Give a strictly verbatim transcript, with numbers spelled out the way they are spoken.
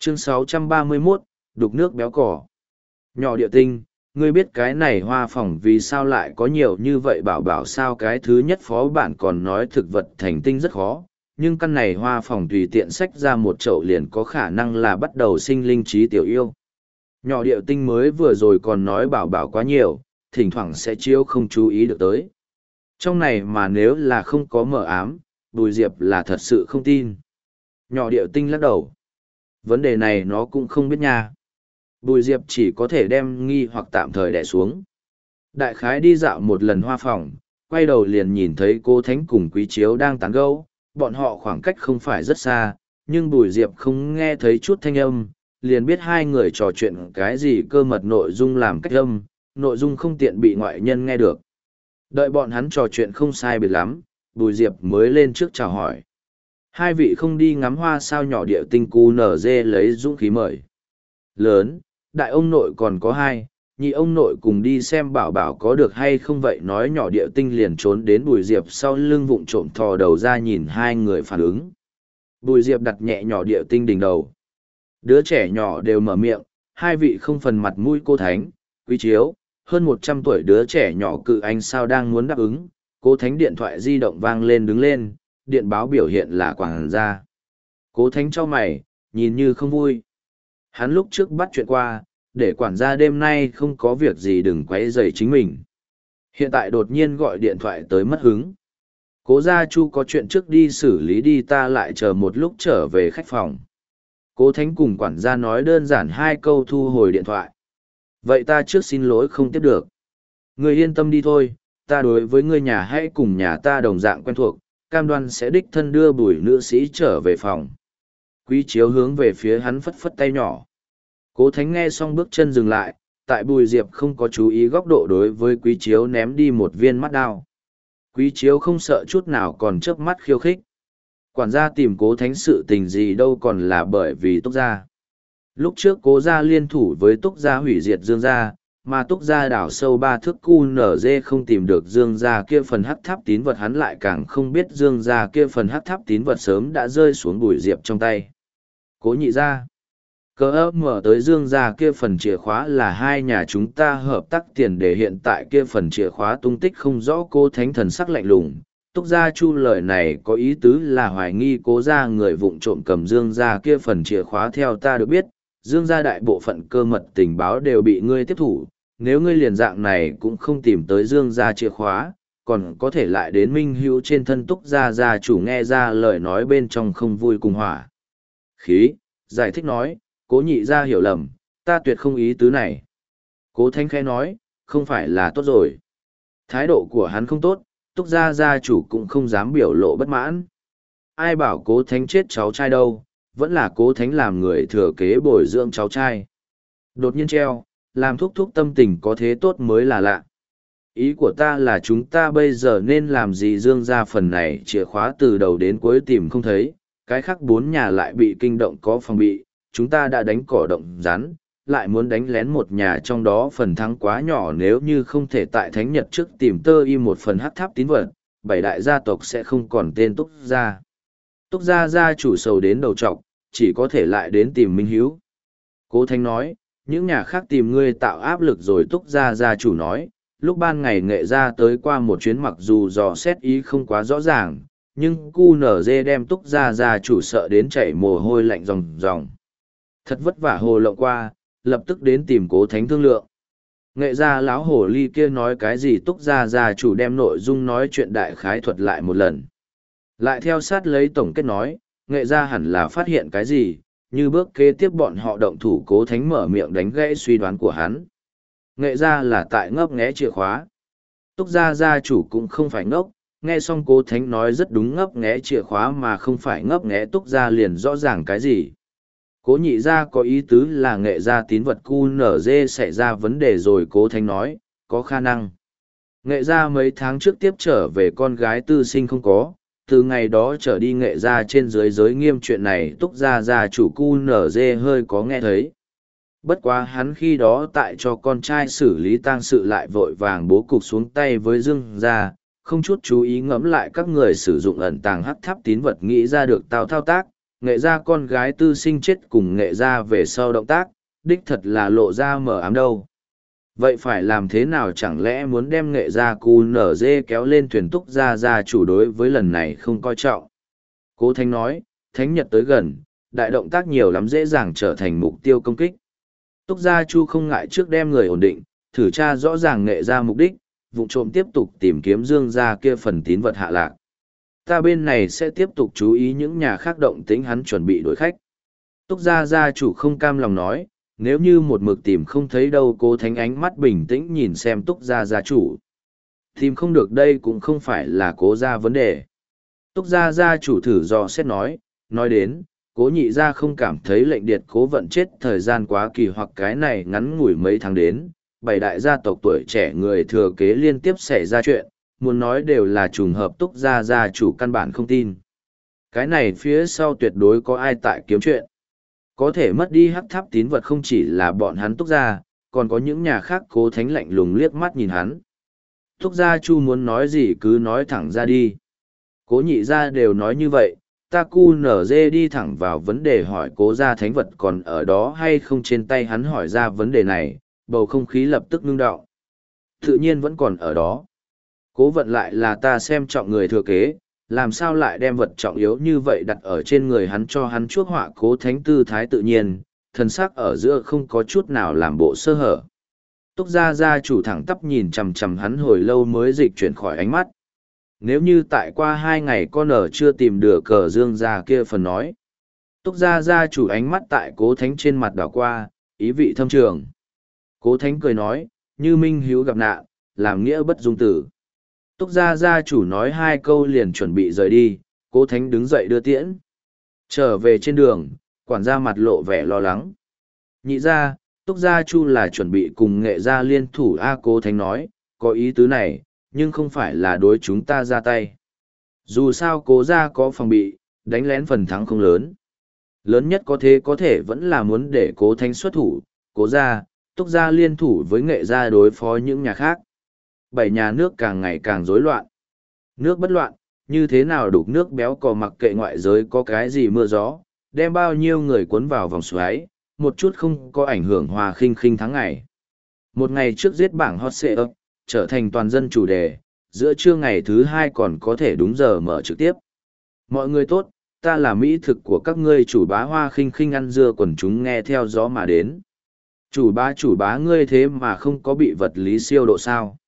Chương sáu trăm ba mươi mốt, đục nước béo cỏ. Nhỏ địa tinh, ngươi biết cái này hoa phòng vì sao lại có nhiều như vậy bảo bảo sao? Cái thứ nhất phó bản còn nói thực vật thành tinh rất khó, nhưng căn này hoa phòng tùy tiện xách ra một chậu liền có khả năng là bắt đầu sinh linh trí tiểu yêu. Nhỏ địa tinh mới vừa rồi còn nói bảo bảo quá nhiều, thỉnh thoảng sẽ chiếu không chú ý được tới. Trong này mà nếu là không có mờ ám, Bùi Diệp là thật sự không tin. Nhỏ địa tinh lắc đầu. Vấn đề này nó cũng không biết nha. Bùi Diệp chỉ có thể đem nghi hoặc tạm thời đè xuống. Đại khái đi dạo một lần hoa phòng, quay đầu liền nhìn thấy cô Thánh cùng Quý Chiếu đang tán gẫu. Bọn họ khoảng cách không phải rất xa, nhưng Bùi Diệp không nghe thấy chút thanh âm, liền biết hai người trò chuyện cái gì cơ mật nội dung làm cách âm, nội dung không tiện bị ngoại nhân nghe được. Đợi bọn hắn trò chuyện không sai biệt lắm, Bùi Diệp mới lên trước chào hỏi. Hai vị không đi ngắm hoa sao? Nhỏ địa tinh cu nở dê lấy dũng khí mời. Lớn, đại ông nội còn có hai, nhị ông nội cùng đi xem bảo bảo có được hay không vậy. Nói nhỏ địa tinh liền trốn đến Bùi Diệp sau lưng vụng trộm thò đầu ra nhìn hai người phản ứng. Bùi Diệp đặt nhẹ nhỏ địa tinh đỉnh đầu. Đứa trẻ nhỏ đều mở miệng, hai vị không phần mặt mũi cô Thánh, Quý Chiếu, hơn một trăm tuổi đứa trẻ nhỏ cự anh sao đang muốn đáp ứng. Cô Thánh điện thoại di động vang lên đứng lên, điện báo biểu hiện là quản gia. Cố Thánh cho mày, nhìn như không vui. Hắn lúc trước bắt chuyện qua, để quản gia đêm nay không có việc gì đừng quấy rầy chính mình. Hiện tại đột nhiên gọi điện thoại tới mất hứng. Cố gia Chu có chuyện trước đi xử lý đi, ta lại chờ một lúc trở về khách phòng. Cố Thánh cùng quản gia nói đơn giản hai câu thu hồi điện thoại. Vậy ta trước xin lỗi không tiếp được. Người yên tâm đi thôi, ta đối với người nhà hãy cùng nhà ta đồng dạng quen thuộc, cam đoan sẽ đích thân đưa Bùi nữ sĩ trở về phòng. Quý Chiếu hướng về phía hắn phất phất tay nhỏ. Cố Thánh nghe xong bước chân dừng lại, tại Bùi Diệp không có chú ý góc độ đối với Quý Chiếu ném đi một viên mắt đao. Quý Chiếu không sợ chút nào còn chớp mắt khiêu khích. Quản gia tìm Cố Thánh sự tình gì đâu còn là bởi vì Túc Gia. Lúc trước Cố Gia liên thủ với Túc Gia hủy diệt Dương Gia, mà Túc Gia đảo sâu ba thước cu nở dê không tìm được Dương Gia kia phần hắc tháp tín vật, hắn lại càng không biết Dương Gia kia phần hắc tháp tín vật sớm đã rơi xuống Bùi Diệp trong tay. Cố nhị gia. Cờ ấp mở tới Dương Gia kia phần chìa khóa là hai nhà chúng ta hợp tác tiền để hiện tại kia phần chìa khóa tung tích không rõ. Cố Thánh thần sắc lạnh lùng. Túc Gia Chu lời này có ý tứ là hoài nghi Cố gia người vụng trộm cầm Dương Gia kia phần chìa khóa. Theo ta được biết, Dương Gia đại bộ phận cơ mật tình báo đều bị ngươi tiếp thủ. Nếu ngươi liền dạng này cũng không tìm tới Dương Gia chìa khóa, còn có thể lại đến Minh Hữu trên thân Túc Gia gia chủ nghe ra lời nói bên trong không vui cùng hỏa khí, giải thích nói, Cố nhị gia hiểu lầm, ta tuyệt không ý tứ này. Cố Thánh khẽ nói, không phải là tốt rồi. Thái độ của hắn không tốt, Túc Gia gia chủ cũng không dám biểu lộ bất mãn. Ai bảo Cố Thánh chết cháu trai đâu, vẫn là Cố Thánh làm người thừa kế bồi dưỡng cháu trai. Đột nhiên treo, làm thúc thúc tâm tình có thế tốt mới là lạ. Ý của ta là chúng ta bây giờ nên làm gì? Dương Gia phần này chìa khóa từ đầu đến cuối tìm không thấy, cái khác bốn nhà lại bị kinh động có phòng bị, chúng ta đã đánh cỏ động rắn, lại muốn đánh lén một nhà trong đó phần thắng quá nhỏ. Nếu như không thể tại Thánh Nhật trước tìm tơ y một phần hắc tháp tín vật, bảy đại gia tộc sẽ không còn tên Túc Gia. Túc Gia gia chủ sầu đến đầu trọc, chỉ có thể lại đến tìm Minh Hiếu. Cố Thánh nói, những nhà khác tìm ngươi tạo áp lực rồi. Túc Gia gia chủ nói, lúc ban ngày Nghệ gia tới qua một chuyến, mặc dù dò xét ý không quá rõ ràng, nhưng cu nở dê đem Túc Gia gia chủ sợ đến chảy mồ hôi lạnh ròng ròng. Thật vất vả hồ lộng qua, lập tức đến tìm Cố Thánh thương lượng. Nghệ gia lão hồ ly kia nói cái gì? Túc Gia gia chủ đem nội dung nói chuyện đại khái thuật lại một lần. Lại theo sát lấy tổng kết nói, Nghệ gia hẳn là phát hiện cái gì, như bước kế tiếp bọn họ động thủ. Cố Thánh mở miệng đánh gãy suy đoán của hắn. Nghệ gia là tại ngấp nghé chìa khóa. Túc Gia gia chủ cũng không phải ngốc, nghe xong Cố Thánh nói rất đúng, ngấp nghé chìa khóa mà không phải ngấp nghé Túc Gia liền rõ ràng cái gì. Cố nhị gia có ý tứ là Nghệ gia tín vật cu nở dê xảy ra vấn đề rồi. Cố Thánh nói, có khả năng. Nghệ gia mấy tháng trước tiếp trở về con gái tư sinh không có, từ ngày đó trở đi Nghệ gia trên dưới giới nghiêm chuyện này. Túc Gia gia chủ cu nở dê hơi có nghe thấy. Bất quá hắn khi đó tại cho con trai xử lý tang sự lại vội vàng bố cục xuống tay với Dương gia, không chút chú ý ngẫm lại các người sử dụng ẩn tàng hắc tháp tín vật nghĩ ra được tao thao tác, nghệ gia con gái tư sinh chết cùng nghệ gia về sau động tác, đích thật là lộ ra mờ ám đâu. Vậy phải làm thế nào, chẳng lẽ muốn đem nghệ gia cu nở dê kéo lên thuyền Túc Gia gia chủ đối với lần này không coi trọng. Cố Thánh nói, Thánh Nhật tới gần, đại động tác nhiều lắm dễ dàng trở thành mục tiêu công kích. Túc Gia Chu không ngại trước đem người ổn định, thử tra rõ ràng nghệ gia mục đích, vụ trộm tiếp tục tìm kiếm Dương gia kia phần tín vật hạ lạc. Ta bên này sẽ tiếp tục chú ý những nhà khác động tĩnh, hắn chuẩn bị đổi khách. Túc Gia gia chủ không cam lòng nói, nếu như một mực tìm không thấy đâu. Cố Thánh ánh mắt bình tĩnh nhìn xem Túc Gia gia chủ. Tìm không được đây cũng không phải là Cố gia vấn đề. Túc Gia gia chủ thử dò xét nói, nói đến, Cố nhị gia không cảm thấy lệnh điệt Cố Vận chết thời gian quá kỳ, hoặc cái này ngắn ngủi mấy tháng đến, bảy đại gia tộc tuổi trẻ người thừa kế liên tiếp xảy ra chuyện, muốn nói đều là trùng hợp. Túc Gia gia chủ căn bản không tin. Cái này phía sau tuyệt đối có ai tại kiếm chuyện. Có thể mất đi hắc tháp tín vật không chỉ là bọn hắn Túc Gia, còn có những nhà khác. Cố Thánh lạnh lùng liếc mắt nhìn hắn. Túc Gia Chu muốn nói gì cứ nói thẳng ra đi. Cố nhị gia đều nói như vậy, ta cu nở dê đi thẳng vào vấn đề, hỏi Cố gia thánh vật còn ở đó hay không. Trên tay hắn hỏi ra vấn đề này, bầu không khí lập tức ngưng đọng. Tự nhiên vẫn còn ở đó. Cố Vận lại là ta xem trọng người thừa kế, làm sao lại đem vật trọng yếu như vậy đặt ở trên người hắn, cho hắn chuốc họa. Cố Thánh tư thái tự nhiên, thần sắc ở giữa không có chút nào làm bộ sơ hở. Túc Gia gia chủ thẳng tắp nhìn chằm chằm hắn hồi lâu mới dịch chuyển khỏi ánh mắt. Nếu như tại qua hai ngày con ở chưa tìm được cờ Dương gia kia phần nói. Túc Gia gia chủ ánh mắt tại Cố Thánh trên mặt đảo qua, ý vị thâm trường. Cố Thánh cười nói, như minh hiếu gặp nạn, làm nghĩa bất dung tử. Túc Gia gia chủ nói hai câu liền chuẩn bị rời đi, Cố Thánh đứng dậy đưa tiễn. Trở về trên đường, quản gia mặt lộ vẻ lo lắng. Nhị gia, Túc Gia Chu là chuẩn bị cùng nghệ gia liên thủ a. Cố Thánh nói, có ý tứ này, nhưng không phải là đối chúng ta ra tay. Dù sao Cố gia có phòng bị, đánh lén phần thắng không lớn. Lớn nhất có thế có thể vẫn là muốn để Cố Thánh xuất thủ, Cố gia, Túc gia liên thủ với nghệ gia đối phó những nhà khác. Bảy nhà nước càng ngày càng rối loạn. Nước bất loạn, như thế nào đục nước béo cò, mặc kệ ngoại giới có cái gì mưa gió, đem bao nhiêu người cuốn vào vòng xoáy, một chút không có ảnh hưởng, hòa khinh khinh tháng ngày. Một ngày trước giết bảng hot search, trở thành toàn dân chủ đề, giữa trưa ngày thứ hai còn có thể đúng giờ mở trực tiếp. Mọi người tốt, ta là mỹ thực của các ngươi chủ bá. Hoa khinh khinh ăn dưa, quần chúng nghe theo gió mà đến. Chủ bá chủ bá ngươi thế mà không có bị vật lý siêu độ sao?